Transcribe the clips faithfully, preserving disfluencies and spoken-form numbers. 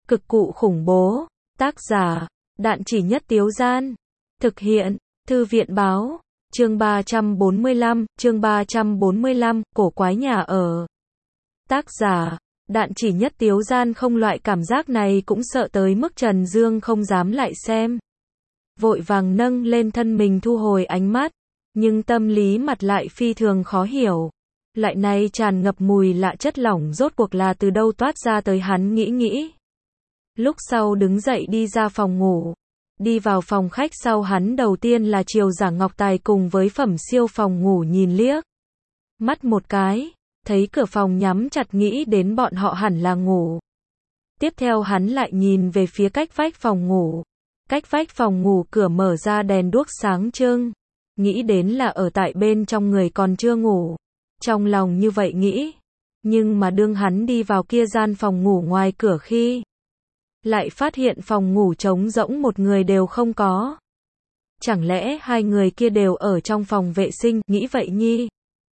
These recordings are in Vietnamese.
Cực cụ khủng bố. Tác giả, Đạn Chỉ Nhất Tiếu Gian. Thực hiện, Thư viện báo. Chương ba trăm bốn mươi lăm, chương ba trăm bốn mươi lăm, cổ quái nhà ở. Tác giả, Đạn Chỉ Nhất Tiếu Gian. Không, loại cảm giác này cũng sợ tới mức Trần Dương không dám lại xem. Vội vàng nâng lên thân mình thu hồi ánh mắt, nhưng tâm lý mặt lại phi thường khó hiểu. Loại này tràn ngập mùi lạ chất lỏng rốt cuộc là từ đâu toát ra tới, hắn nghĩ nghĩ. Lúc sau đứng dậy đi ra phòng ngủ. Đi vào phòng khách sau, hắn đầu tiên là chiều Giả Ngọc Tài cùng với Phẩm Siêu phòng ngủ nhìn liếc mắt một cái, thấy cửa phòng nhắm chặt, nghĩ đến bọn họ hẳn là ngủ. Tiếp theo hắn lại nhìn về phía cách vách phòng ngủ. Cách vách phòng ngủ cửa mở ra, đèn đuốc sáng trưng. Nghĩ đến là ở tại bên trong người còn chưa ngủ. Trong lòng như vậy nghĩ. Nhưng mà đương hắn đi vào kia gian phòng ngủ ngoài cửa khi lại phát hiện phòng ngủ trống rỗng, một người đều không có. Chẳng lẽ hai người kia đều ở trong phòng vệ sinh, nghĩ vậy nhi.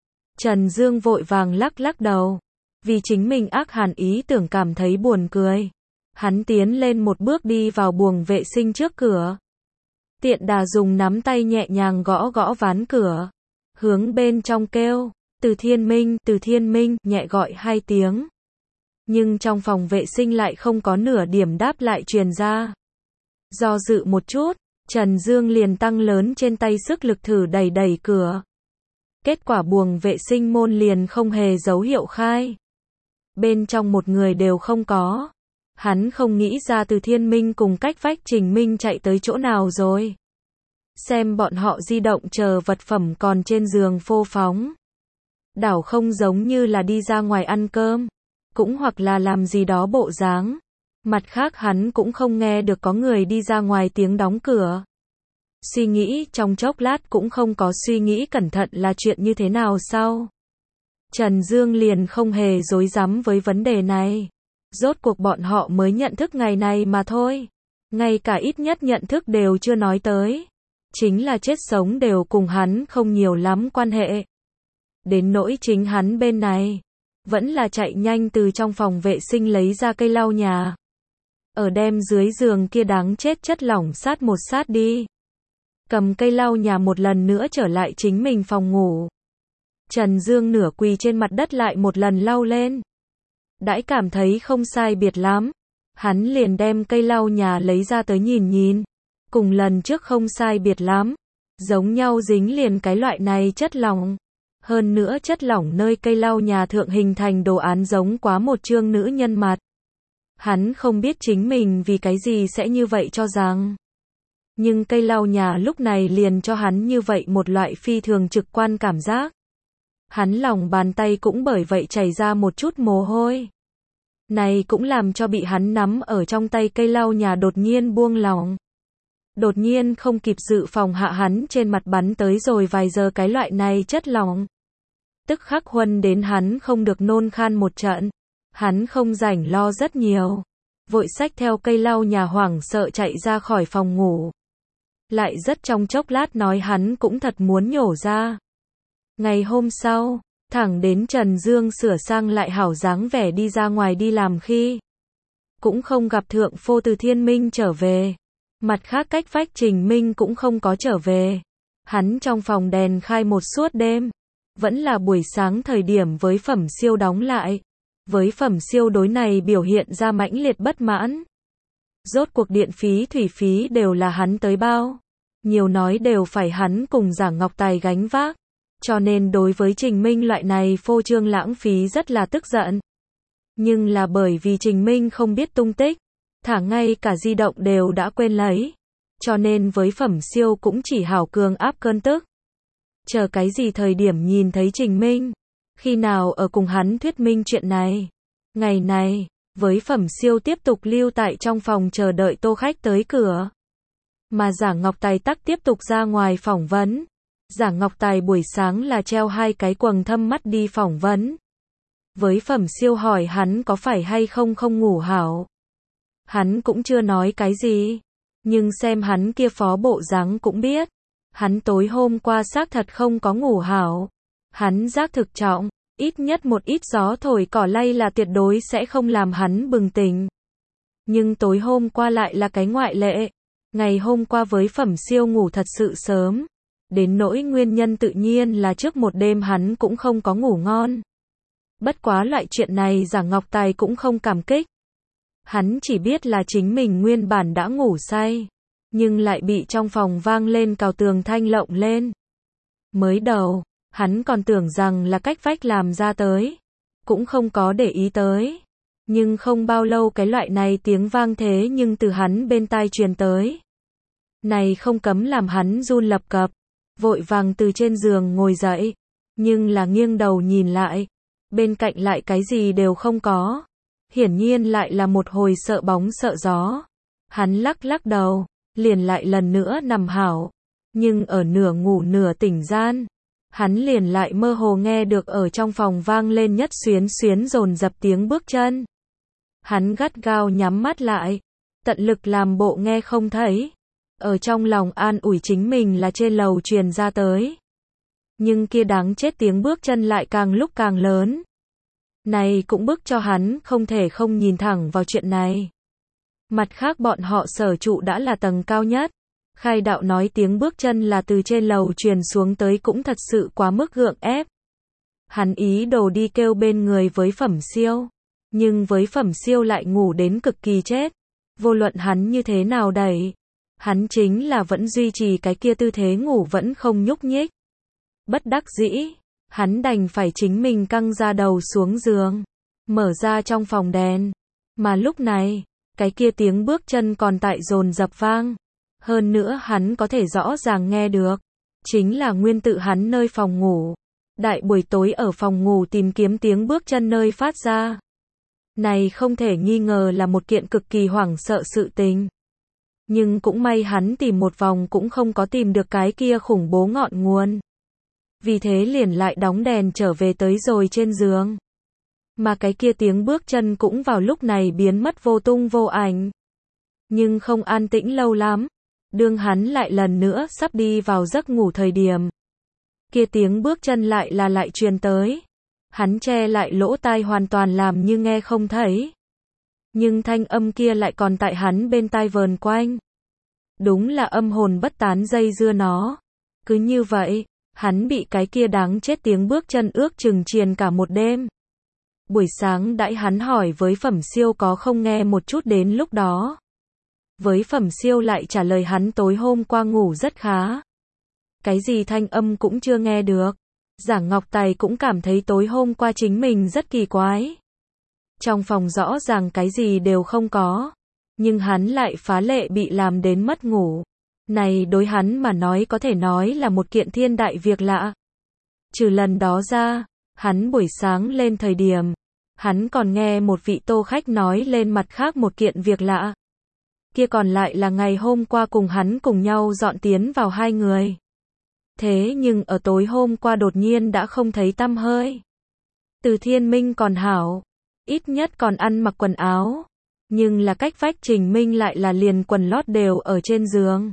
Trần Dương vội vàng lắc lắc đầu. Vì chính mình ác hàn ý tưởng cảm thấy buồn cười. Hắn tiến lên một bước đi vào buồng vệ sinh trước cửa. Tiện đà dùng nắm tay nhẹ nhàng gõ gõ ván cửa. Hướng bên trong kêu, Từ Thiên Minh, Từ Thiên Minh, nhẹ gọi hai tiếng. Nhưng trong phòng vệ sinh lại không có nửa điểm đáp lại truyền ra. Do dự một chút, Trần Dương liền tăng lớn trên tay sức lực thử đẩy đẩy cửa. Kết quả buồng vệ sinh môn liền không hề dấu hiệu khai. Bên trong một người đều không có. Hắn không nghĩ ra Từ Thiên Minh cùng cách vách Trình Minh chạy tới chỗ nào rồi. Xem bọn họ di động chờ vật phẩm còn trên giường phô phóng. Đảo không giống như là đi ra ngoài ăn cơm. Cũng hoặc là làm gì đó bộ dáng. Mặt khác hắn cũng không nghe được có người đi ra ngoài tiếng đóng cửa. Suy nghĩ trong chốc lát cũng không có suy nghĩ cẩn thận là chuyện như thế nào sau. Trần Dương liền không hề rối rắm với vấn đề này. Rốt cuộc bọn họ mới nhận thức ngày này mà thôi. Ngay cả ít nhất nhận thức đều chưa nói tới. Chính là chết sống đều cùng hắn không nhiều lắm quan hệ. Đến nỗi chính hắn bên này, vẫn là chạy nhanh từ trong phòng vệ sinh lấy ra cây lau nhà. Ở đem dưới giường kia đáng chết chất lỏng sát một sát đi. Cầm cây lau nhà một lần nữa trở lại chính mình phòng ngủ. Trần Dương nửa quỳ trên mặt đất lại một lần lau lên. Đãi cảm thấy không sai biệt lắm. Hắn liền đem cây lau nhà lấy ra tới nhìn nhìn. Cùng lần trước không sai biệt lắm. Giống nhau dính liền cái loại này chất lỏng. Hơn nữa chất lỏng nơi cây lau nhà thượng hình thành đồ án giống quá một chương nữ nhân mặt. Hắn không biết chính mình vì cái gì sẽ như vậy cho rằng. Nhưng cây lau nhà lúc này liền cho hắn như vậy một loại phi thường trực quan cảm giác. Hắn lòng bàn tay cũng bởi vậy chảy ra một chút mồ hôi. Này cũng làm cho bị hắn nắm ở trong tay cây lau nhà đột nhiên buông lỏng. Đột nhiên không kịp dự phòng hạ hắn trên mặt bắn tới rồi vài giờ cái loại này chất lỏng. Tức khắc huân đến hắn không được nôn khan một trận. Hắn không rảnh lo rất nhiều. Vội xách theo cây lau nhà hoảng sợ chạy ra khỏi phòng ngủ. Lại rất trong chốc lát nói hắn cũng thật muốn nhổ ra. Ngày hôm sau, thẳng đến Trần Dương sửa sang lại hảo dáng vẻ đi ra ngoài đi làm khi. Cũng không gặp thượng phô Từ Thiên Minh trở về. Mặt khác cách vách Trình Minh cũng không có trở về. Hắn trong phòng đèn khai một suốt đêm. Vẫn là buổi sáng thời điểm với Phẩm Siêu đóng lại. Với Phẩm Siêu đối này biểu hiện ra mãnh liệt bất mãn. Rốt cuộc điện phí thủy phí đều là hắn tới bao. Nhiều nói đều phải hắn cùng Giả Ngọc Tài gánh vác. Cho nên đối với Trình Minh loại này phô trương lãng phí rất là tức giận. Nhưng là bởi vì Trình Minh không biết tung tích. Thả ngay cả di động đều đã quên lấy. Cho nên với Phẩm Siêu cũng chỉ hảo cường áp cơn tức. Chờ cái gì thời điểm nhìn thấy Trình Minh. Khi nào ở cùng hắn thuyết minh chuyện này. Ngày này, với Phẩm Siêu tiếp tục lưu tại trong phòng chờ đợi tô khách tới cửa. Mà Giả Ngọc Tài tắc tiếp tục ra ngoài phỏng vấn. Giả Ngọc Tài buổi sáng là treo hai cái quầng thâm mắt đi phỏng vấn. Với Phẩm Siêu hỏi hắn có phải hay không không ngủ hảo. Hắn cũng chưa nói cái gì. Nhưng xem hắn kia phó bộ dáng cũng biết. Hắn tối hôm qua xác thật không có ngủ hảo. Hắn giác thực trọng. Ít nhất một ít gió thổi cỏ lay là tuyệt đối sẽ không làm hắn bừng tỉnh. Nhưng tối hôm qua lại là cái ngoại lệ. Ngày hôm qua với Phẩm Siêu ngủ thật sự sớm. Đến nỗi nguyên nhân tự nhiên là trước một đêm hắn cũng không có ngủ ngon. Bất quá loại chuyện này Giảng Ngọc Tài cũng không cảm kích. Hắn chỉ biết là chính mình nguyên bản đã ngủ say. Nhưng lại bị trong phòng vang lên cào tường thanh lộng lên. Mới đầu, hắn còn tưởng rằng là cách vách làm ra tới. Cũng không có để ý tới. Nhưng không bao lâu cái loại này tiếng vang thế nhưng từ hắn bên tai truyền tới. Này không cấm làm hắn run lập cập. Vội vàng từ trên giường ngồi dậy. Nhưng là nghiêng đầu nhìn lại. Bên cạnh lại cái gì đều không có. Hiển nhiên lại là một hồi sợ bóng sợ gió. Hắn lắc lắc đầu. Liền lại lần nữa nằm hảo. Nhưng ở nửa ngủ nửa tỉnh gian. Hắn liền lại mơ hồ nghe được ở trong phòng vang lên nhất xuyến xuyến dồn dập tiếng bước chân. Hắn gắt gao nhắm mắt lại. Tận lực làm bộ nghe không thấy. Ở trong lòng an ủi chính mình là trên lầu truyền ra tới. Nhưng kia đáng chết tiếng bước chân lại càng lúc càng lớn. Này cũng bức cho hắn không thể không nhìn thẳng vào chuyện này. Mặt khác bọn họ sở trụ đã là tầng cao nhất. Khai đạo nói tiếng bước chân là từ trên lầu truyền xuống tới cũng thật sự quá mức gượng ép. Hắn ý đồ đi kêu bên người với Phẩm Siêu. Nhưng với Phẩm Siêu lại ngủ đến cực kỳ chết. Vô luận hắn như thế nào đẩy. Hắn chính là vẫn duy trì cái kia tư thế ngủ vẫn không nhúc nhích. Bất đắc dĩ. Hắn đành phải chính mình căng ra đầu xuống giường. Mở ra trong phòng đèn. Mà lúc này, cái kia tiếng bước chân còn tại dồn dập vang. Hơn nữa hắn có thể rõ ràng nghe được. Chính là nguyên tự hắn nơi phòng ngủ. Đại buổi tối ở phòng ngủ tìm kiếm tiếng bước chân nơi phát ra. Này không thể nghi ngờ là một kiện cực kỳ hoảng sợ sự tình. Nhưng cũng may hắn tìm một vòng cũng không có tìm được cái kia khủng bố ngọn nguồn. Vì thế liền lại đóng đèn trở về tới rồi trên giường. Mà cái kia tiếng bước chân cũng vào lúc này biến mất vô tung vô ảnh. Nhưng không an tĩnh lâu lắm. Đương hắn lại lần nữa sắp đi vào giấc ngủ thời điểm. Kia tiếng bước chân lại là lại truyền tới. Hắn che lại lỗ tai hoàn toàn làm như nghe không thấy. Nhưng thanh âm kia lại còn tại hắn bên tai vờn quanh. Đúng là âm hồn bất tán dây dưa nó. Cứ như vậy, hắn bị cái kia đáng chết tiếng bước chân ước chừng triền cả một đêm. Buổi sáng đãi hắn hỏi với Phẩm Siêu có không nghe một chút đến lúc đó. Với Phẩm Siêu lại trả lời hắn tối hôm qua ngủ rất khá. Cái gì thanh âm cũng chưa nghe được. Giảng Ngọc Tài cũng cảm thấy tối hôm qua chính mình rất kỳ quái. Trong phòng rõ ràng cái gì đều không có. Nhưng hắn lại phá lệ bị làm đến mất ngủ. Này đối hắn mà nói có thể nói là một kiện thiên đại việc lạ. Trừ lần đó ra, hắn buổi sáng lên thời điểm. Hắn còn nghe một vị tô khách nói lên mặt khác một kiện việc lạ. Kia còn lại là ngày hôm qua cùng hắn cùng nhau dọn tiến vào hai người. Thế nhưng ở tối hôm qua đột nhiên đã không thấy tăm hơi. Từ Thiên Minh còn hảo. Ít nhất còn ăn mặc quần áo. Nhưng là cách vách Trình Minh lại là liền quần lót đều ở trên giường.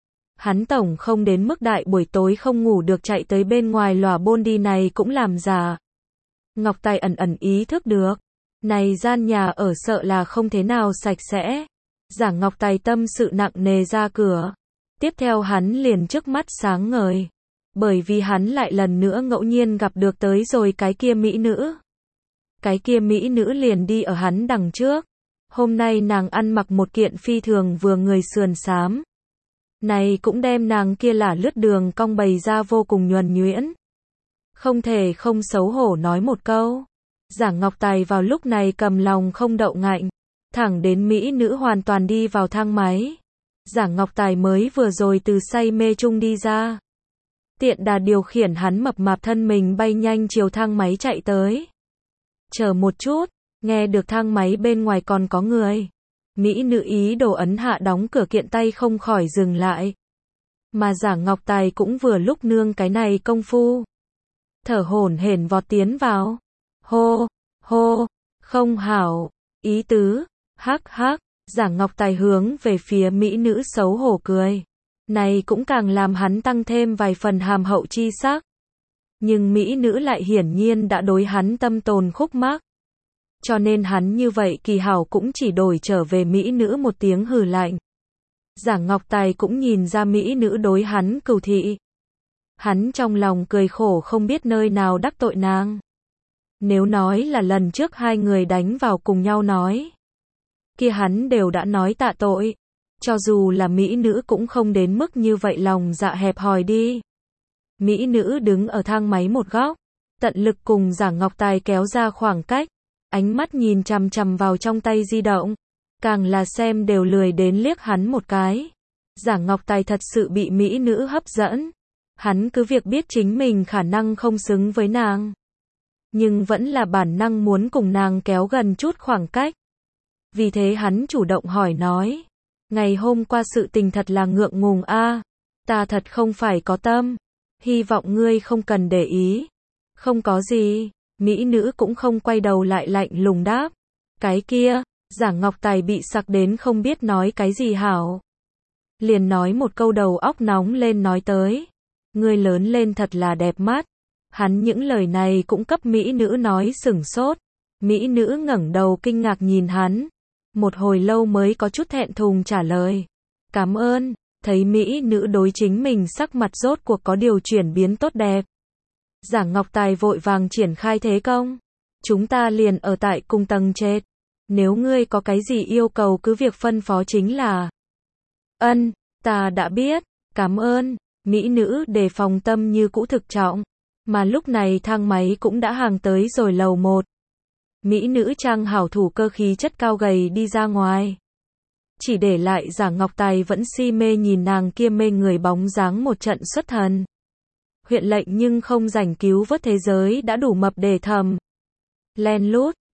Hắn tổng không đến mức đại buổi tối không ngủ được chạy tới bên ngoài lòa bôn đi này cũng làm giả. Ngọc Tài ẩn ẩn ý thức được. Này gian nhà ở sợ là không thế nào sạch sẽ. Giảng Ngọc Tài tâm sự nặng nề ra cửa. Tiếp theo hắn liền trước mắt sáng ngời. Bởi vì hắn lại lần nữa ngẫu nhiên gặp được tới rồi cái kia mỹ nữ. Cái kia mỹ nữ liền đi ở hắn đằng trước. Hôm nay nàng ăn mặc một kiện phi thường vừa người sườn xám. Này cũng đem nàng kia là lướt đường cong bày ra vô cùng nhuần nhuyễn. Không thể không xấu hổ nói một câu. Giảng Ngọc Tài vào lúc này cầm lòng không đậu ngạnh. Thẳng đến mỹ nữ hoàn toàn đi vào thang máy. Giảng Ngọc Tài mới vừa rồi từ say mê chung đi ra. Tiện đà điều khiển hắn mập mạp thân mình bay nhanh chiều thang máy chạy tới. Chờ một chút, nghe được thang máy bên ngoài còn có người. Mỹ nữ ý đồ ấn hạ đóng cửa kiện tay không khỏi dừng lại. Mà Giảng Ngọc Tài cũng vừa lúc nương cái này công phu. Thở hổn hển vọt tiến vào. Hô, hô, không hảo, ý tứ, hắc hắc, Giảng Ngọc Tài hướng về phía mỹ nữ xấu hổ cười. Này cũng càng làm hắn tăng thêm vài phần hàm hậu chi sắc. Nhưng mỹ nữ lại hiển nhiên đã đối hắn tâm tồn khúc mắc. cho nên hắn như vậy kỳ hảo cũng chỉ đổi trở về mỹ nữ một tiếng hừ lạnh. Giả Ngọc Tài cũng nhìn ra mỹ nữ đối hắn cừu thị. Hắn trong lòng cười khổ không biết nơi nào đắc tội nàng. Nếu nói là lần trước hai người đánh vào cùng nhau nói, kia hắn đều đã nói tạ tội. Cho dù là mỹ nữ cũng không đến mức như vậy lòng dạ hẹp hòi đi. Mỹ nữ đứng ở thang máy một góc, tận lực cùng Giả Ngọc Tài kéo ra khoảng cách, ánh mắt nhìn chằm chằm vào trong tay di động, càng là xem đều lười đến liếc hắn một cái. Giả Ngọc Tài thật sự bị mỹ nữ hấp dẫn, hắn cứ việc biết chính mình khả năng không xứng với nàng, nhưng vẫn là bản năng muốn cùng nàng kéo gần chút khoảng cách. Vì thế hắn chủ động hỏi nói, ngày hôm qua sự tình thật là ngượng ngùng a, ta thật không phải có tâm, hy vọng ngươi không cần để ý. Không có gì, mỹ nữ cũng không quay đầu lại lạnh lùng đáp. Cái kia, Giả Ngọc Tài bị sặc đến không biết nói cái gì hảo. Liền nói một câu đầu óc nóng lên nói tới, ngươi lớn lên thật là đẹp mắt. Hắn những lời này cũng cấp mỹ nữ nói sửng sốt. Mỹ nữ ngẩng đầu kinh ngạc nhìn hắn, một hồi lâu mới có chút thẹn thùng trả lời, cảm ơn. Thấy mỹ nữ đối chính mình sắc mặt rốt cuộc có điều chuyển biến tốt đẹp, Giả Ngọc Tài vội vàng triển khai thế công. Chúng ta liền ở tại cùng tầng trệt, nếu ngươi có cái gì yêu cầu cứ việc phân phó chính là. Ân, ta đã biết, cảm ơn. Mỹ nữ đề phòng tâm như cũ thực trọng, mà lúc này thang máy cũng đã hàng tới rồi lầu một. Mỹ nữ trang hảo thủ cơ khí chất cao gầy đi ra ngoài, chỉ để lại Giả Ngọc Tài vẫn si mê nhìn nàng kia mê người bóng dáng một trận xuất thần. Huyện lệnh nhưng không rảnh cứu vớt thế giới đã đủ mập để thầm. Len lút,